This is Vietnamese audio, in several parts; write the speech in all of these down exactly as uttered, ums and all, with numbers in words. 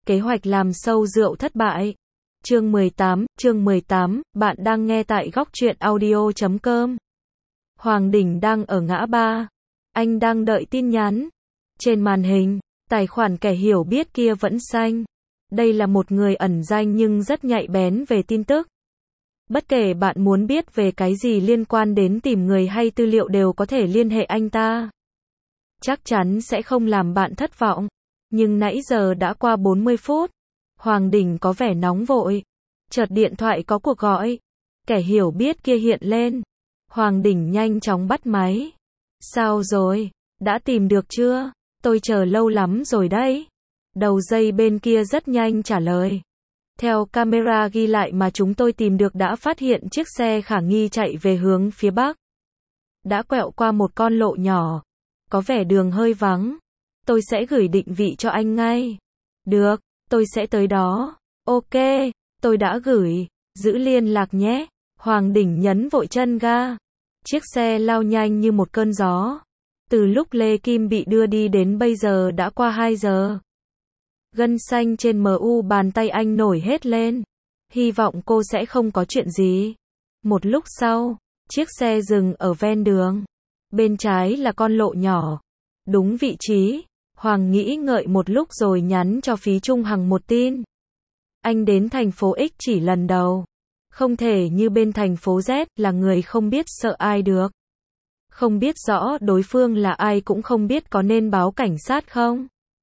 Kế hoạch làm sâu rượu thất bại. Chương mười tám, chương mười tám, bạn đang nghe tại góc truyện audio chấm com. Hoàng Đỉnh đang ở ngã ba. Anh đang đợi tin nhắn. Trên màn hình, tài khoản kẻ hiểu biết kia vẫn xanh. Đây là một người ẩn danh nhưng rất nhạy bén về tin tức. Bất kể bạn muốn biết về cái gì liên quan đến tìm người hay tư liệu đều có thể liên hệ anh ta. Chắc chắn sẽ không làm bạn thất vọng. Nhưng nãy giờ đã qua bốn mươi phút. Hoàng Đỉnh có vẻ nóng vội. Chợt điện thoại có cuộc gọi. Kẻ hiểu biết kia hiện lên. Hoàng Đỉnh nhanh chóng bắt máy. Sao rồi? Đã tìm được chưa? Tôi chờ lâu lắm rồi đấy. Đầu dây bên kia rất nhanh trả lời. Theo camera ghi lại mà chúng tôi tìm được đã phát hiện chiếc xe khả nghi chạy về hướng phía bắc. Đã quẹo qua một con lộ nhỏ. Có vẻ đường hơi vắng. Tôi sẽ gửi định vị cho anh ngay. Được, tôi sẽ tới đó. Ok, tôi đã gửi. Giữ liên lạc nhé. Hoàng Đỉnh nhấn vội chân ga. Chiếc xe lao nhanh như một cơn gió. Từ lúc Lê Kim bị đưa đi đến bây giờ đã qua hai giờ. Gân xanh trên mu bàn tay anh nổi hết lên. Hy vọng cô sẽ không có chuyện gì. Một lúc sau, chiếc xe dừng ở ven đường. Bên trái là con lộ nhỏ. Đúng vị trí. Hoàng nghĩ ngợi một lúc rồi nhắn cho Phí Trung Hằng một tin. Anh đến thành phố X chỉ lần đầu. Không thể như bên thành phố Z là người không biết sợ ai được. Không biết rõ đối phương là ai cũng không biết có nên báo cảnh sát không.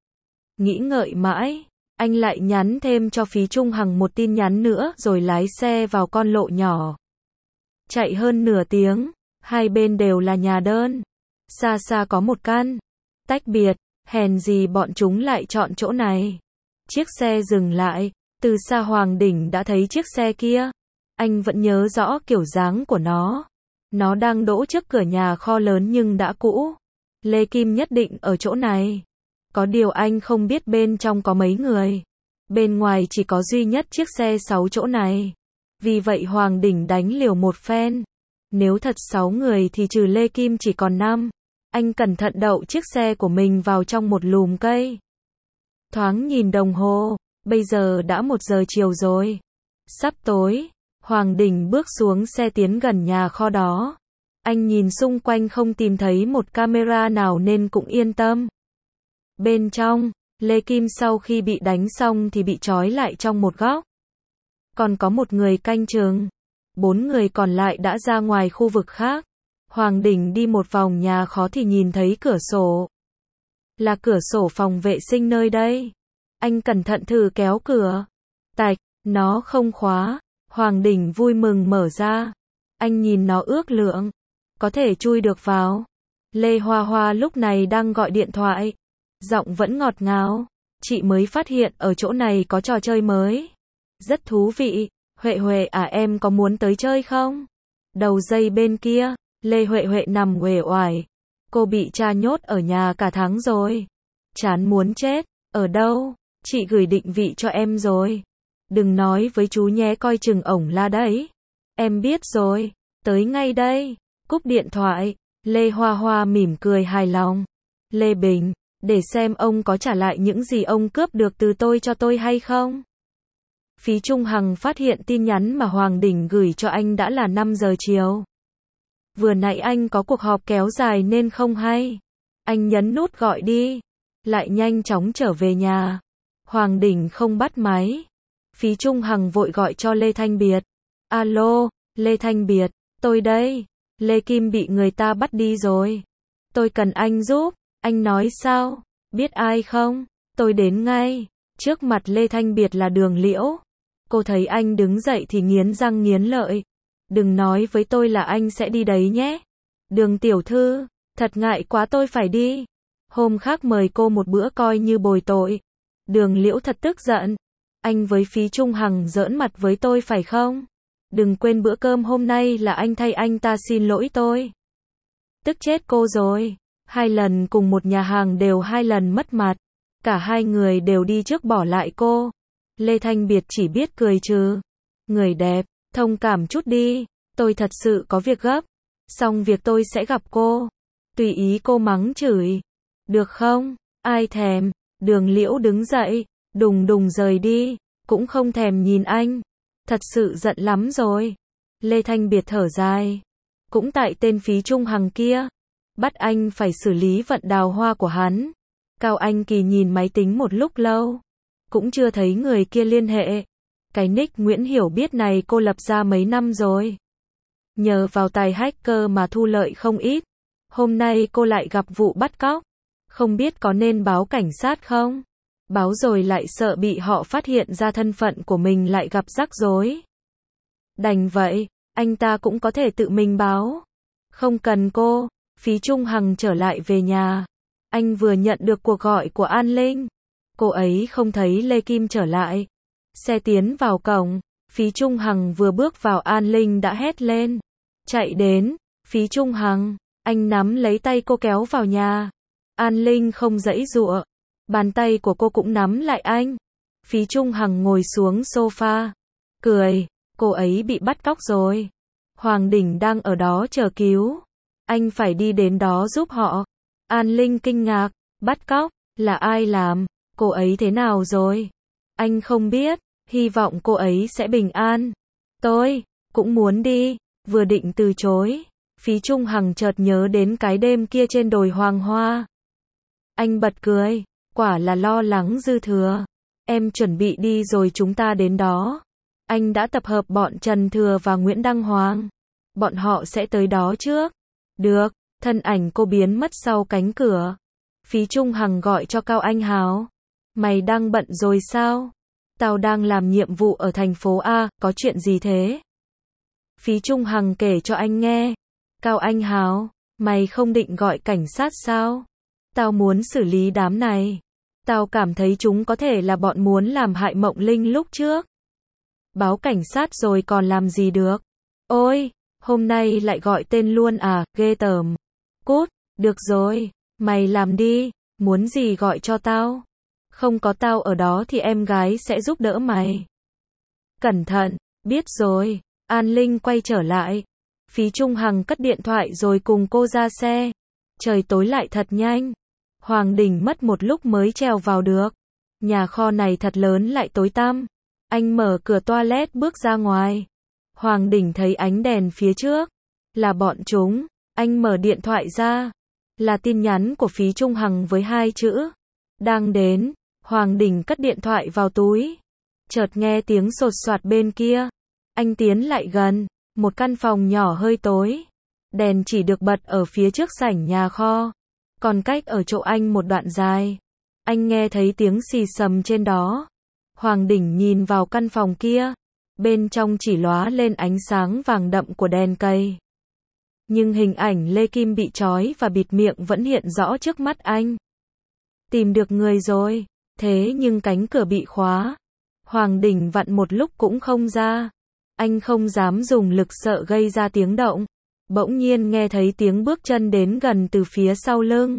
Nghĩ ngợi mãi, anh lại nhắn thêm cho Phí Trung Hằng một tin nhắn nữa rồi lái xe vào con lộ nhỏ. Chạy hơn nửa tiếng, hai bên đều là nhà đơn. Xa xa có một căn. Tách biệt, hèn gì bọn chúng lại chọn chỗ này. Chiếc xe dừng lại, từ xa Hoàng Đỉnh đã thấy chiếc xe kia. Anh vẫn nhớ rõ kiểu dáng của nó. Nó đang đỗ trước cửa nhà kho lớn nhưng đã cũ. Lê Kim nhất định ở chỗ này. Có điều anh không biết bên trong có mấy người. Bên ngoài chỉ có duy nhất chiếc xe sáu chỗ này. Vì vậy Hoàng Đỉnh đánh liều một phen. Nếu thật sáu người thì trừ Lê Kim chỉ còn năm. Anh cẩn thận đậu chiếc xe của mình vào trong một lùm cây. Thoáng nhìn đồng hồ, bây giờ đã một giờ chiều rồi. Sắp tối, Hoàng Đỉnh bước xuống xe tiến gần nhà kho đó. Anh nhìn xung quanh không tìm thấy một camera nào nên cũng yên tâm. Bên trong, Lê Kim sau khi bị đánh xong thì bị trói lại trong một góc. Còn có một người canh chừng. Bốn người còn lại đã ra ngoài khu vực khác. Hoàng Đỉnh đi một vòng nhà kho thì nhìn thấy cửa sổ. Là cửa sổ phòng vệ sinh nơi đây. Anh cẩn thận thử kéo cửa. Tạch, nó không khóa. Hoàng Đỉnh vui mừng mở ra. Anh nhìn nó ước lượng. Có thể chui được vào. Lê Hoa Hoa lúc này đang gọi điện thoại. Giọng vẫn ngọt ngào. Chị mới phát hiện ở chỗ này có trò chơi mới. Rất thú vị. Huệ Huệ à, em có muốn tới chơi không? Đầu dây bên kia, Lê Huệ Huệ nằm uể oải. Cô bị cha nhốt ở nhà cả tháng rồi. Chán muốn chết. Ở đâu? Chị gửi định vị cho em rồi. Đừng nói với chú nhé, coi chừng ổng la đấy. Em biết rồi. Tới ngay đây. Cúp điện thoại. Lê Hoa Hoa mỉm cười hài lòng. Lê Bình, để xem ông có trả lại những gì ông cướp được từ tôi cho tôi hay không. Phí Trung Hằng phát hiện tin nhắn mà Hoàng Đỉnh gửi cho anh đã là năm giờ chiều. Vừa nãy anh có cuộc họp kéo dài nên không hay. Anh nhấn nút gọi đi. Lại nhanh chóng trở về nhà. Hoàng Đỉnh không bắt máy. Phí Trung Hằng vội gọi cho Lê Thanh Biệt. Alo, Lê Thanh Biệt, tôi đây. Lê Kim bị người ta bắt đi rồi. Tôi cần anh giúp. Anh nói sao? Biết ai không? Tôi đến ngay. Trước mặt Lê Thanh Biệt là Đường Liễu. Cô thấy anh đứng dậy thì nghiến răng nghiến lợi. Đừng nói với tôi là anh sẽ đi đấy nhé. Đường tiểu thư, thật ngại quá tôi phải đi. Hôm khác mời cô một bữa coi như bồi tội. Đường Liễu thật tức giận. Anh với Phí Trung Hằng giỡn mặt với tôi phải không? Đừng quên bữa cơm hôm nay là anh thay anh ta xin lỗi tôi. Tức chết cô rồi. Hai lần cùng một nhà hàng đều hai lần mất mặt. Cả hai người đều đi trước bỏ lại cô. Lê Thanh Biệt chỉ biết cười trừ. Người đẹp, thông cảm chút đi. Tôi thật sự có việc gấp. Xong việc tôi sẽ gặp cô. Tùy ý cô mắng chửi. Được không? Ai thèm. Đường Liễu đứng dậy. đùng đùng rời đi, cũng không thèm nhìn anh. Thật sự giận lắm rồi. Lê Thanh Biệt thở dài. Cũng tại tên Phí Trung Hằng kia. Bắt anh phải xử lý vận đào hoa của hắn. Cao Anh Kỳ nhìn máy tính một lúc lâu. Cũng chưa thấy người kia liên hệ. Cái nick Nguyễn Hiểu Biết này cô lập ra mấy năm rồi. Nhờ vào tài hacker mà thu lợi không ít. Hôm nay cô lại gặp vụ bắt cóc. Không biết có nên báo cảnh sát không? Báo rồi lại sợ bị họ phát hiện ra thân phận của mình lại gặp rắc rối. Đành vậy, anh ta cũng có thể tự mình báo. Không cần cô. Phí Trung Hằng trở lại về nhà. Anh vừa nhận được cuộc gọi của An Linh. Cô ấy không thấy Lê Kim trở lại. Xe tiến vào cổng. Phí Trung Hằng vừa bước vào, An Linh đã hét lên. Chạy đến. Phí Trung Hằng. Anh nắm lấy tay cô kéo vào nhà. An Linh không giãy giụa. Bàn tay của cô cũng nắm lại anh. Phí Trung Hằng ngồi xuống sofa. Cười. Cô ấy bị bắt cóc rồi. Hoàng Đình đang ở đó chờ cứu. Anh phải đi đến đó giúp họ. An Linh kinh ngạc. Bắt cóc? Là ai làm? Cô ấy thế nào rồi? Anh không biết. Hy vọng cô ấy sẽ bình an. Tôi cũng muốn đi. Vừa định từ chối. Phí Trung Hằng chợt nhớ đến cái đêm kia trên đồi Hoàng Hoa. Anh bật cười. Quả là lo lắng dư thừa. Em chuẩn bị đi rồi chúng ta đến đó. Anh đã tập hợp bọn Trần Thừa và Nguyễn Đăng Hoàng. Bọn họ sẽ tới đó trước. Được. Thân ảnh cô biến mất sau cánh cửa. Phí Trung Hằng gọi cho Cao Anh Hào. Mày đang bận rồi sao? Tao đang làm nhiệm vụ ở thành phố A, có chuyện gì thế? Phí Trung Hằng kể cho anh nghe. Cao Anh Hào, mày không định gọi cảnh sát sao? Tao muốn xử lý đám này. Tao cảm thấy chúng có thể là bọn muốn làm hại Mộng Linh lúc trước. Báo cảnh sát rồi còn làm gì được? Ôi, hôm nay lại gọi tên luôn à, ghê tởm. Cút, được rồi, mày làm đi, muốn gì gọi cho tao. Không có tao ở đó thì em gái sẽ giúp đỡ mày. Cẩn thận, biết rồi. An Linh quay trở lại. Phí Trung Hằng cất điện thoại rồi cùng cô ra xe. Trời tối lại thật nhanh. Hoàng Đình mất một lúc mới trèo vào được. Nhà kho này thật lớn lại tối tăm. Anh mở cửa toilet bước ra ngoài. Hoàng Đình thấy ánh đèn phía trước. Là bọn chúng. Anh mở điện thoại ra. Là tin nhắn của Phí Trung Hằng với hai chữ. Đang đến. Hoàng Đình cất điện thoại vào túi. Chợt nghe tiếng sột soạt bên kia. Anh tiến lại gần. Một căn phòng nhỏ hơi tối. Đèn chỉ được bật ở phía trước sảnh nhà kho. Còn cách ở chỗ anh một đoạn dài. Anh nghe thấy tiếng xì xầm trên đó. Hoàng Đình nhìn vào căn phòng kia. Bên trong chỉ lóa lên ánh sáng vàng đậm của đèn cây. Nhưng hình ảnh Lê Kim bị trói và bịt miệng vẫn hiện rõ trước mắt anh. Tìm được người rồi. Thế nhưng cánh cửa bị khóa. Hoàng Đình vặn một lúc cũng không ra. Anh không dám dùng lực sợ gây ra tiếng động. Bỗng nhiên nghe thấy tiếng bước chân đến gần từ phía sau lưng.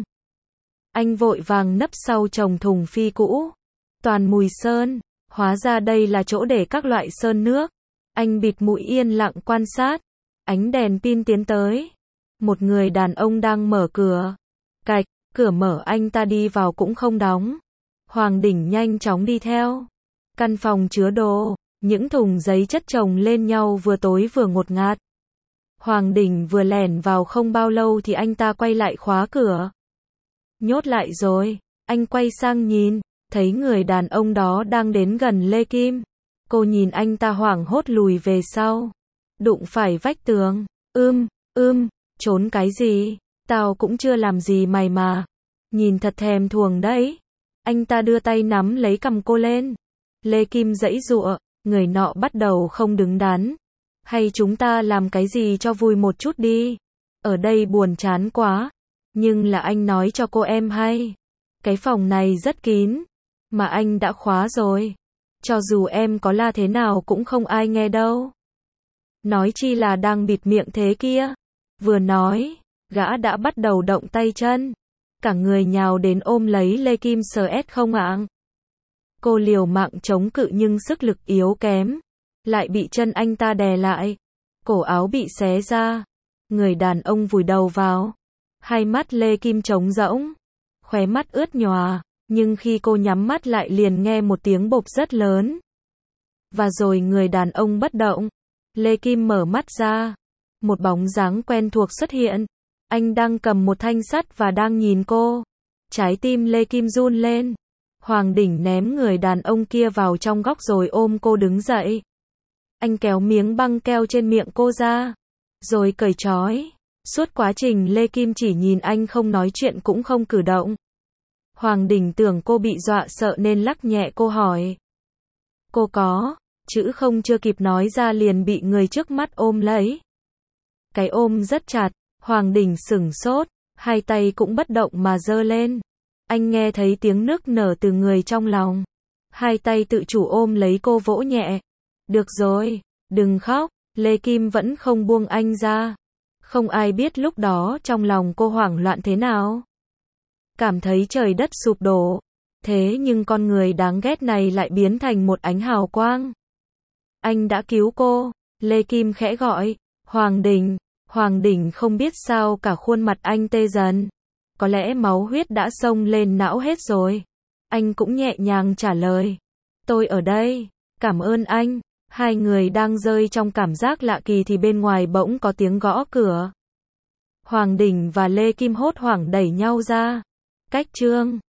Anh vội vàng nấp sau chồng thùng phi cũ. Toàn mùi sơn. Hóa ra đây là chỗ để các loại sơn nước. Anh bịt mũi yên lặng quan sát. Ánh đèn pin tiến tới. Một người đàn ông đang mở cửa. Cạch, cửa mở, anh ta đi vào cũng không đóng. Hoàng Đình nhanh chóng đi theo. Căn phòng chứa đồ. Những thùng giấy chất chồng lên nhau vừa tối vừa ngột ngạt. Hoàng Đình vừa lẻn vào không bao lâu thì anh ta quay lại khóa cửa. Nhốt lại rồi. Anh quay sang nhìn. Thấy người đàn ông đó đang đến gần Lê Kim. Cô nhìn anh ta hoảng hốt lùi về sau. Đụng phải vách tường. Ưm, ưm, trốn cái gì? Tao cũng chưa làm gì mày mà. Nhìn thật thèm thuồng đấy. Anh ta đưa tay nắm lấy cằm cô lên. Lê Kim giãy giụa. Người nọ bắt đầu không đứng đắn. Hay chúng ta làm cái gì cho vui một chút đi. Ở đây buồn chán quá. Nhưng là anh nói cho cô em hay. Cái phòng này rất kín. Mà anh đã khóa rồi. Cho dù em có la thế nào cũng không ai nghe đâu. Nói chi là đang bịt miệng thế kia. Vừa nói, gã đã bắt đầu động tay chân. Cả người nhào đến ôm lấy Lê Kim sờ ét không ạng. Cô liều mạng chống cự nhưng sức lực yếu kém. Lại bị chân anh ta đè lại. Cổ áo bị xé ra. Người đàn ông vùi đầu vào. Hai mắt Lê Kim trống rỗng. Khóe mắt ướt nhòa. Nhưng khi cô nhắm mắt lại liền nghe một tiếng bộp rất lớn. Và rồi người đàn ông bất động. Lê Kim mở mắt ra. Một bóng dáng quen thuộc xuất hiện. Anh đang cầm một thanh sắt và đang nhìn cô. Trái tim Lê Kim run lên. Hoàng Đỉnh ném người đàn ông kia vào trong góc rồi ôm cô đứng dậy. Anh kéo miếng băng keo trên miệng cô ra. Rồi cởi trói. Suốt quá trình Lê Kim chỉ nhìn anh không nói chuyện cũng không cử động. Hoàng Đỉnh tưởng cô bị dọa sợ nên lắc nhẹ cô hỏi. Cô có, chữ không chưa kịp nói ra liền bị người trước mắt ôm lấy. Cái ôm rất chặt, Hoàng Đỉnh sửng sốt, hai tay cũng bất động mà giơ lên. Anh nghe thấy tiếng nức nở từ người trong lòng. Hai tay tự chủ ôm lấy cô vỗ nhẹ. Được rồi, đừng khóc, Lê Kim vẫn không buông anh ra. Không ai biết lúc đó trong lòng cô hoảng loạn thế nào. Cảm thấy trời đất sụp đổ. Thế nhưng con người đáng ghét này lại biến thành một ánh hào quang. Anh đã cứu cô. Lê Kim khẽ gọi. Hoàng Đỉnh. Hoàng Đỉnh không biết sao cả khuôn mặt anh tê dần. Có lẽ máu huyết đã xông lên não hết rồi. Anh cũng nhẹ nhàng trả lời. Tôi ở đây. Cảm ơn anh. Hai người đang rơi trong cảm giác lạ kỳ thì bên ngoài bỗng có tiếng gõ cửa. Hoàng Đỉnh và Lê Kim hốt hoảng đẩy nhau ra. Cách Trương.